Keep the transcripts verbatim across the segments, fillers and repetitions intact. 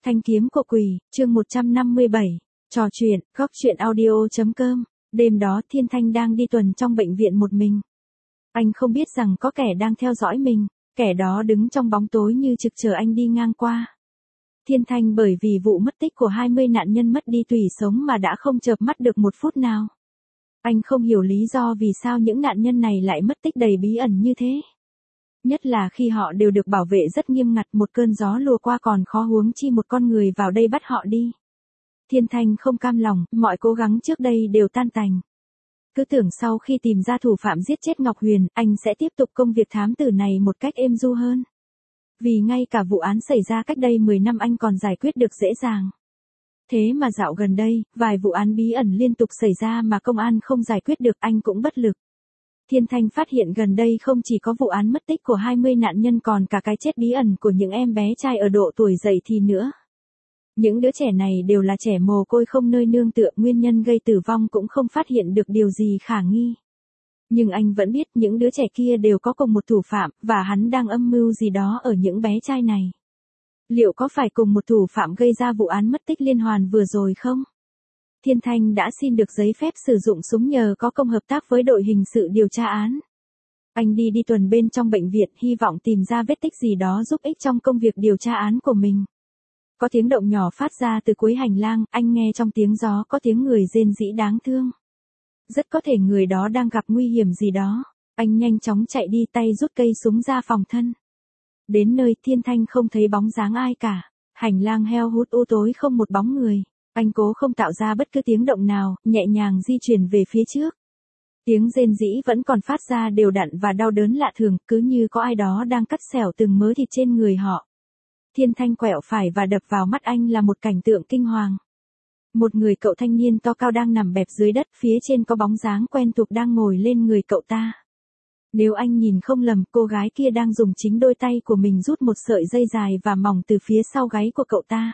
Thanh kiếm của quỷ, chương một trăm năm mươi bảy. Trò chuyện, góc chuyện audio.com. Đêm đó Thiên Thanh đang đi tuần trong bệnh viện một mình. Anh không biết rằng có kẻ đang theo dõi mình, kẻ đó đứng trong bóng tối như trực chờ anh đi ngang qua. Thiên Thanh bởi vì vụ mất tích của hai mươi nạn nhân mất đi tủy sống mà đã không chợp mắt được một phút nào. Anh không hiểu lý do vì sao những nạn nhân này lại mất tích đầy bí ẩn như thế. Nhất là khi họ đều được bảo vệ rất nghiêm ngặt, một cơn gió lùa qua còn khó huống chi một con người vào đây bắt họ đi. Thiên Thanh không cam lòng, mọi cố gắng trước đây đều tan tành. Cứ tưởng sau khi tìm ra thủ phạm giết chết Ngọc Huyền, anh sẽ tiếp tục công việc thám tử này một cách êm du hơn. Vì ngay cả vụ án xảy ra cách đây mười năm anh còn giải quyết được dễ dàng. Thế mà dạo gần đây, vài vụ án bí ẩn liên tục xảy ra mà công an không giải quyết được, anh cũng bất lực. Thiên Thanh phát hiện gần đây không chỉ có vụ án mất tích của hai mươi nạn nhân còn cả cái chết bí ẩn của những em bé trai ở độ tuổi dậy thì nữa. Những đứa trẻ này đều là trẻ mồ côi không nơi nương tựa, nguyên nhân gây tử vong cũng không phát hiện được điều gì khả nghi. Nhưng anh vẫn biết những đứa trẻ kia đều có cùng một thủ phạm, và hắn đang âm mưu gì đó ở những bé trai này. Liệu có phải cùng một thủ phạm gây ra vụ án mất tích liên hoàn vừa rồi không? Thiên Thanh đã xin được giấy phép sử dụng súng nhờ có công hợp tác với đội hình sự điều tra án. Anh đi đi tuần bên trong bệnh viện hy vọng tìm ra vết tích gì đó giúp ích trong công việc điều tra án của mình. Có tiếng động nhỏ phát ra từ cuối hành lang, anh nghe trong tiếng gió có tiếng người rên rỉ đáng thương. Rất có thể người đó đang gặp nguy hiểm gì đó. Anh nhanh chóng chạy đi, tay rút cây súng ra phòng thân. Đến nơi Thiên Thanh không thấy bóng dáng ai cả. Hành lang heo hút u tối không một bóng người. Anh cố không tạo ra bất cứ tiếng động nào, nhẹ nhàng di chuyển về phía trước. Tiếng rên rỉ vẫn còn phát ra đều đặn và đau đớn lạ thường, cứ như có ai đó đang cắt xẻo từng mớ thịt trên người họ. Thiên Thanh quẹo phải và đập vào mắt anh là một cảnh tượng kinh hoàng. Một người cậu thanh niên to cao đang nằm bẹp dưới đất, phía trên có bóng dáng quen thuộc đang ngồi lên người cậu ta. Nếu anh nhìn không lầm, cô gái kia đang dùng chính đôi tay của mình rút một sợi dây dài và mỏng từ phía sau gáy của cậu ta.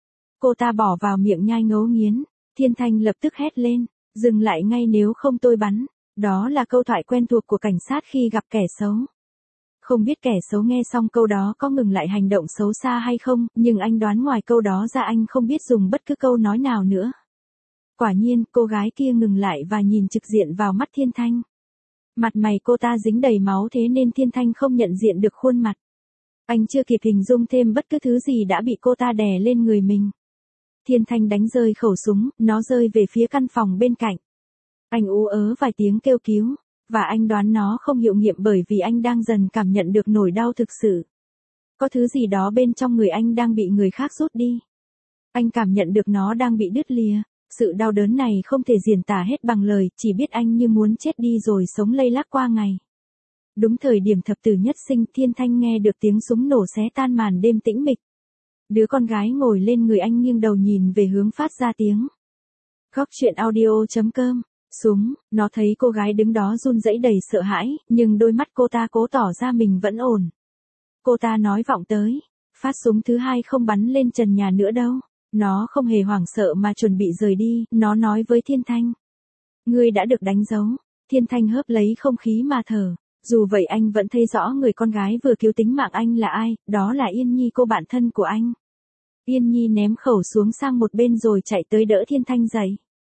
Cô ta bỏ vào miệng nhai ngấu nghiến. Thiên Thanh lập tức hét lên, dừng lại ngay nếu không tôi bắn. Đó là câu thoại quen thuộc của cảnh sát khi gặp kẻ xấu. Không biết kẻ xấu nghe xong câu đó có ngừng lại hành động xấu xa hay không, nhưng anh đoán ngoài câu đó ra anh không biết dùng bất cứ câu nói nào nữa. Quả nhiên, cô gái kia ngừng lại và nhìn trực diện vào mắt Thiên Thanh. Mặt mày cô ta dính đầy máu thế nên Thiên Thanh không nhận diện được khuôn mặt. Anh chưa kịp hình dung thêm bất cứ thứ gì đã bị cô ta đè lên người mình. Thiên Thanh đánh rơi khẩu súng, nó rơi về phía căn phòng bên cạnh. Anh ú ớ vài tiếng kêu cứu, và anh đoán nó không hiệu nghiệm bởi vì anh đang dần cảm nhận được nỗi đau thực sự. Có thứ gì đó bên trong người anh đang bị người khác rút đi. Anh cảm nhận được nó đang bị đứt lìa. Sự đau đớn này không thể diễn tả hết bằng lời, chỉ biết anh như muốn chết đi rồi sống lây lắc qua ngày. Đúng thời điểm thập tử nhất sinh, Thiên Thanh nghe được tiếng súng nổ xé tan màn đêm tĩnh mịch. Đứa con gái ngồi lên người anh nghiêng đầu nhìn về hướng phát ra tiếng. Góc chuyện audio.com. Súng, nó thấy cô gái đứng đó run rẩy đầy sợ hãi, nhưng đôi mắt cô ta cố tỏ ra mình vẫn ổn. Cô ta nói vọng tới, phát súng thứ hai không bắn lên trần nhà nữa đâu. Nó không hề hoảng sợ mà chuẩn bị rời đi, nó nói với Thiên Thanh. Ngươi đã được đánh dấu. Thiên Thanh hớp lấy không khí mà thở. Dù vậy anh vẫn thấy rõ người con gái vừa cứu tính mạng anh là ai, đó là Yên Nhi, cô bạn thân của anh. Yên Nhi ném khẩu xuống sang một bên rồi chạy tới đỡ Thiên Thanh dậy.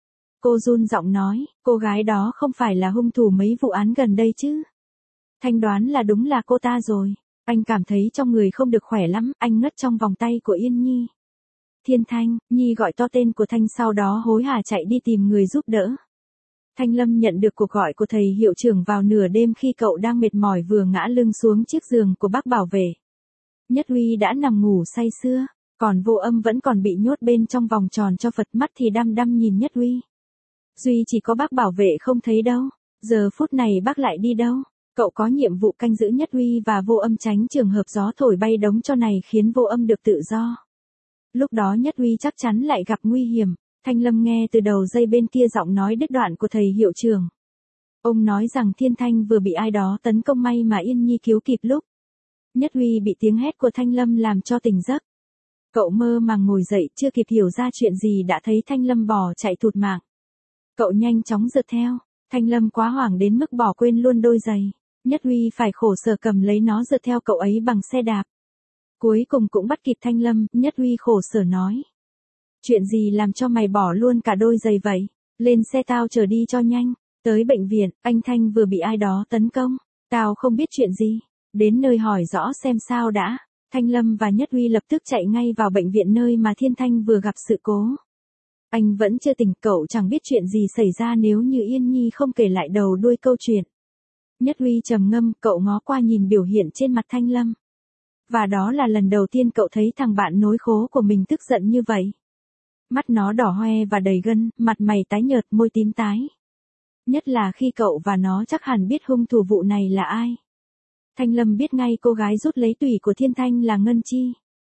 Cô run giọng nói, cô gái đó không phải là hung thủ mấy vụ án gần đây chứ. Thanh đoán là đúng là cô ta rồi. Anh cảm thấy trong người không được khỏe lắm, anh ngất trong vòng tay của Yên Nhi. Thiên Thanh, Nhi gọi to tên của Thanh sau đó hối hả chạy đi tìm người giúp đỡ. Thanh Lâm nhận được cuộc gọi của thầy hiệu trưởng vào nửa đêm khi cậu đang mệt mỏi vừa ngã lưng xuống chiếc giường của bác bảo vệ. Nhất Huy đã nằm ngủ say sưa, còn Vô Âm vẫn còn bị nhốt bên trong vòng tròn cho Phật, mắt thì đăm đăm nhìn Nhất Huy. Duy chỉ có bác bảo vệ không thấy đâu, giờ phút này bác lại đi đâu? Cậu có nhiệm vụ canh giữ Nhất Huy và Vô Âm tránh trường hợp gió thổi bay đống tro này khiến Vô Âm được tự do. Lúc đó Nhất Huy chắc chắn lại gặp nguy hiểm. Thanh Lâm nghe từ đầu dây bên kia giọng nói đứt đoạn của thầy hiệu trưởng. Ông nói rằng Thiên Thanh vừa bị ai đó tấn công, may mà Yên Nhi cứu kịp lúc. Nhất Huy bị tiếng hét của Thanh Lâm làm cho tỉnh giấc. Cậu mơ màng ngồi dậy, chưa kịp hiểu ra chuyện gì đã thấy Thanh Lâm bỏ chạy thụt mạng. Cậu nhanh chóng rượt theo. Thanh Lâm quá hoảng đến mức bỏ quên luôn đôi giày. Nhất Huy phải khổ sở cầm lấy nó rượt theo cậu ấy bằng xe đạp. Cuối cùng cũng bắt kịp Thanh Lâm, Nhất Huy khổ sở nói. Chuyện gì làm cho mày bỏ luôn cả đôi giày vậy? Lên xe tao chở đi cho nhanh. Tới bệnh viện, anh Thanh vừa bị ai đó tấn công. Tao không biết chuyện gì. Đến nơi hỏi rõ xem sao đã. Thanh Lâm và Nhất Huy lập tức chạy ngay vào bệnh viện nơi mà Thiên Thanh vừa gặp sự cố. Anh vẫn chưa tỉnh, cậu chẳng biết chuyện gì xảy ra nếu như Yên Nhi không kể lại đầu đuôi câu chuyện. Nhất Huy trầm ngâm, cậu ngó qua nhìn biểu hiện trên mặt Thanh Lâm. Và đó là lần đầu tiên cậu thấy thằng bạn nối khố của mình tức giận như vậy. Mắt nó đỏ hoe và đầy gân, mặt mày tái nhợt, môi tím tái. Nhất là khi cậu và nó chắc hẳn biết hung thủ vụ này là ai. Thanh Lâm biết ngay cô gái rút lấy tủy của Thiên Thanh là Ngân Chi.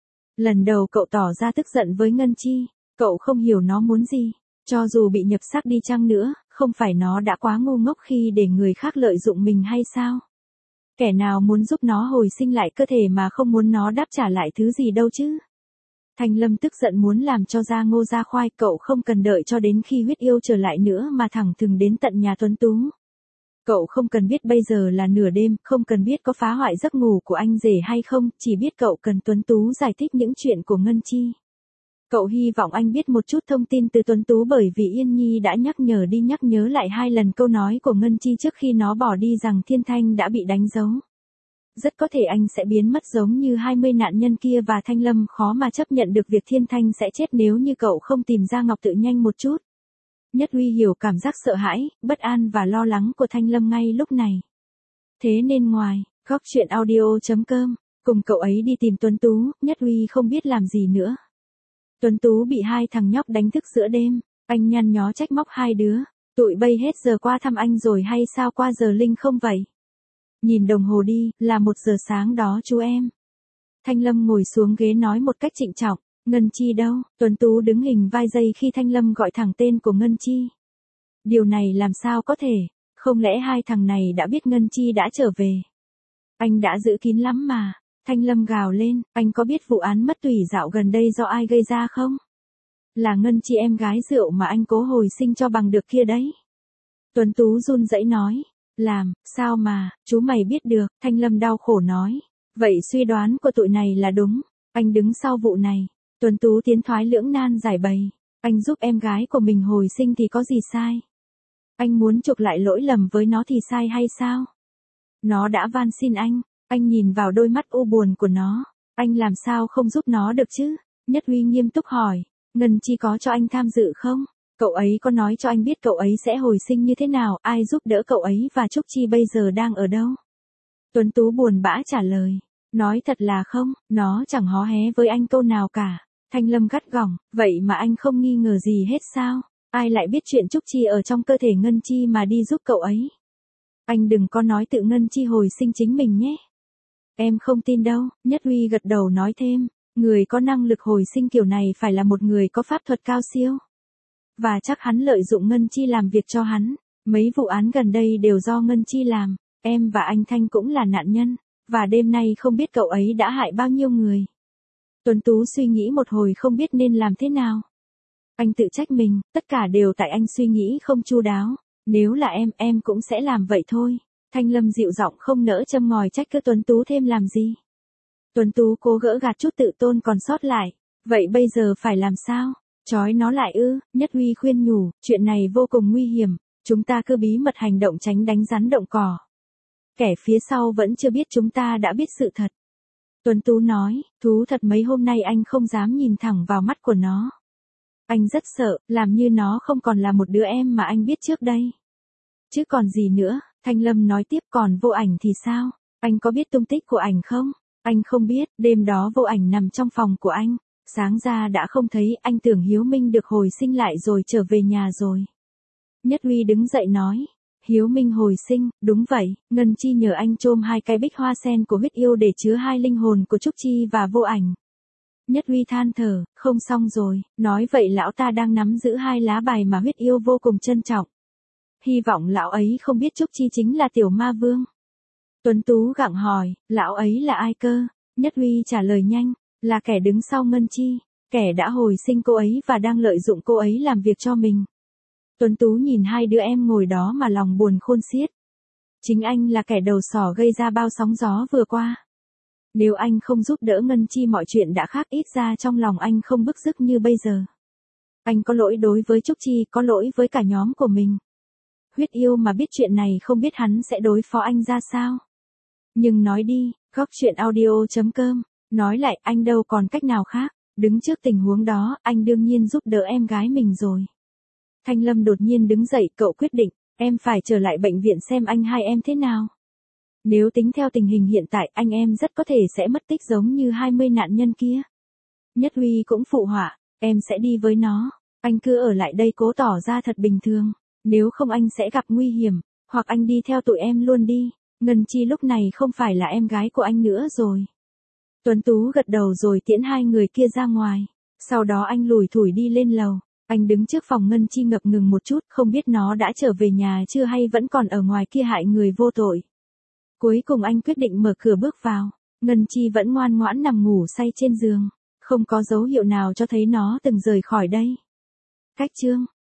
Lần đầu cậu tỏ ra tức giận với Ngân Chi, cậu không hiểu nó muốn gì. Cho dù bị nhập xác đi chăng nữa, không phải nó đã quá ngu ngốc khi để người khác lợi dụng mình hay sao? Kẻ nào muốn giúp nó hồi sinh lại cơ thể mà không muốn nó đáp trả lại thứ gì đâu chứ? Thanh Lâm tức giận muốn làm cho da ngô da khoai, cậu không cần đợi cho đến khi huyết yêu trở lại nữa mà thẳng thừng đến tận nhà Tuấn Tú. Cậu không cần biết bây giờ là nửa đêm, không cần biết có phá hoại giấc ngủ của anh rể hay không, chỉ biết cậu cần Tuấn Tú giải thích những chuyện của Ngân Chi. Cậu hy vọng anh biết một chút thông tin từ Tuấn Tú bởi vì Yên Nhi đã nhắc nhở đi nhắc nhớ lại hai lần câu nói của Ngân Chi trước khi nó bỏ đi rằng Thiên Thanh đã bị đánh dấu. Rất có thể anh sẽ biến mất giống như hai mươi nạn nhân kia và Thanh Lâm khó mà chấp nhận được việc Thiên Thanh sẽ chết nếu như cậu không tìm ra Ngọc Tự nhanh một chút. Nhất Huy hiểu cảm giác sợ hãi, bất an và lo lắng của Thanh Lâm ngay lúc này. Thế nên ngoài, góc truyện audio chấm com, cùng cậu ấy đi tìm Tuấn Tú, Nhất Huy không biết làm gì nữa. Tuấn Tú bị hai thằng nhóc đánh thức giữa đêm, anh nhăn nhó trách móc hai đứa, tụi bay hết giờ qua thăm anh rồi hay sao qua giờ linh không vậy? Nhìn đồng hồ đi, là một giờ sáng đó chú em. Thanh Lâm ngồi xuống ghế nói một cách trịnh trọng, Ngân Chi đâu? Tuấn Tú đứng hình vai dây khi Thanh Lâm gọi thẳng tên của Ngân Chi. Điều này làm sao có thể, không lẽ hai thằng này đã biết Ngân Chi đã trở về? Anh đã giữ kín lắm mà. Thanh Lâm gào lên, anh có biết vụ án mất tủy dạo gần đây do ai gây ra không? Là Ngân Chi em gái rượu mà anh cố hồi sinh cho bằng được kia đấy. Tuấn Tú run rẩy nói, làm, sao mà, chú mày biết được, Thanh Lâm đau khổ nói. Vậy suy đoán của tụi này là đúng, anh đứng sau vụ này. Tuấn Tú tiến thoái lưỡng nan giải bày, anh giúp em gái của mình hồi sinh thì có gì sai? Anh muốn chuộc lại lỗi lầm với nó thì sai hay sao? Nó đã van xin anh. Anh nhìn vào đôi mắt u buồn của nó, anh làm sao không giúp nó được chứ? Nhất Huy nghiêm túc hỏi, Ngân Chi có cho anh tham dự không? Cậu ấy có nói cho anh biết cậu ấy sẽ hồi sinh như thế nào, ai giúp đỡ cậu ấy và Trúc Chi bây giờ đang ở đâu? Tuấn Tú buồn bã trả lời, nói thật là không, nó chẳng hó hé với anh câu nào cả. Thanh Lâm gắt gỏng, vậy mà anh không nghi ngờ gì hết sao? Ai lại biết chuyện Trúc Chi ở trong cơ thể Ngân Chi mà đi giúp cậu ấy? Anh đừng có nói tự Ngân Chi hồi sinh chính mình nhé. Em không tin đâu, Nhất Huy gật đầu nói thêm, người có năng lực hồi sinh kiểu này phải là một người có pháp thuật cao siêu. Và chắc hắn lợi dụng Ngân Chi làm việc cho hắn, mấy vụ án gần đây đều do Ngân Chi làm, em và anh Thanh cũng là nạn nhân, và đêm nay không biết cậu ấy đã hại bao nhiêu người. Tuấn Tú suy nghĩ một hồi không biết nên làm thế nào. Anh tự trách mình, tất cả đều tại anh suy nghĩ không chu đáo, nếu là em, em cũng sẽ làm vậy thôi. Thanh Lâm dịu giọng không nỡ châm ngòi trách cứ Tuấn Tú thêm làm gì. Tuấn Tú cố gỡ gạt chút tự tôn còn sót lại. Vậy bây giờ phải làm sao? Chói nó lại ư? Nhất Huy khuyên nhủ, chuyện này vô cùng nguy hiểm, chúng ta cứ bí mật hành động tránh đánh rắn động cỏ. Kẻ phía sau vẫn chưa biết chúng ta đã biết sự thật. Tuấn Tú nói, thú thật mấy hôm nay anh không dám nhìn thẳng vào mắt của nó. Anh rất sợ, làm như nó không còn là một đứa em mà anh biết trước đây. Chứ còn gì nữa, Thanh Lâm nói tiếp, còn Vô Ảnh thì sao? Anh có biết tung tích của ảnh không? Anh không biết, đêm đó Vô Ảnh nằm trong phòng của anh. Sáng ra đã không thấy, anh tưởng Hiếu Minh được hồi sinh lại rồi trở về nhà rồi. Nhất Huy đứng dậy nói, Hiếu Minh hồi sinh, đúng vậy, Ngân Chi nhờ anh chôm hai cái bích hoa sen của huyết yêu để chứa hai linh hồn của Trúc Chi và Vô Ảnh. Nhất Huy than thở, không xong rồi, nói vậy lão ta đang nắm giữ hai lá bài mà huyết yêu vô cùng trân trọng. Hy vọng lão ấy không biết Trúc Chi chính là tiểu ma vương. Tuấn Tú gặng hỏi, lão ấy là ai cơ? Nhất Huy trả lời nhanh, là kẻ đứng sau Ngân Chi, kẻ đã hồi sinh cô ấy và đang lợi dụng cô ấy làm việc cho mình. Tuấn Tú nhìn hai đứa em ngồi đó mà lòng buồn khôn xiết. Chính anh là kẻ đầu sỏ gây ra bao sóng gió vừa qua. Nếu anh không giúp đỡ Ngân Chi mọi chuyện đã khác, ít ra trong lòng anh không bức rứt như bây giờ. Anh có lỗi đối với Trúc Chi, có lỗi với cả nhóm của mình. Huyết yêu mà biết chuyện này không biết hắn sẽ đối phó anh ra sao. Nhưng nói đi, góc chuyện audio chấm com, nói lại anh đâu còn cách nào khác, đứng trước tình huống đó, anh đương nhiên giúp đỡ em gái mình rồi. Thanh Lâm đột nhiên đứng dậy, cậu quyết định, em phải trở lại bệnh viện xem anh hai em thế nào. Nếu tính theo tình hình hiện tại, anh em rất có thể sẽ mất tích giống như hai mươi nạn nhân kia. Nhất Huy cũng phụ họa, em sẽ đi với nó, anh cứ ở lại đây cố tỏ ra thật bình thường, nếu không anh sẽ gặp nguy hiểm, hoặc anh đi theo tụi em luôn đi. Ngân Chi lúc này không phải là em gái của anh nữa rồi. Tuấn Tú gật đầu rồi tiễn hai người kia ra ngoài. Sau đó anh lủi thủi đi lên lầu. Anh đứng trước phòng Ngân Chi ngập ngừng một chút, không biết nó đã trở về nhà chưa hay vẫn còn ở ngoài kia hại người vô tội. Cuối cùng anh quyết định mở cửa bước vào. Ngân Chi vẫn ngoan ngoãn nằm ngủ say trên giường. Không có dấu hiệu nào cho thấy nó từng rời khỏi đây. Cách chương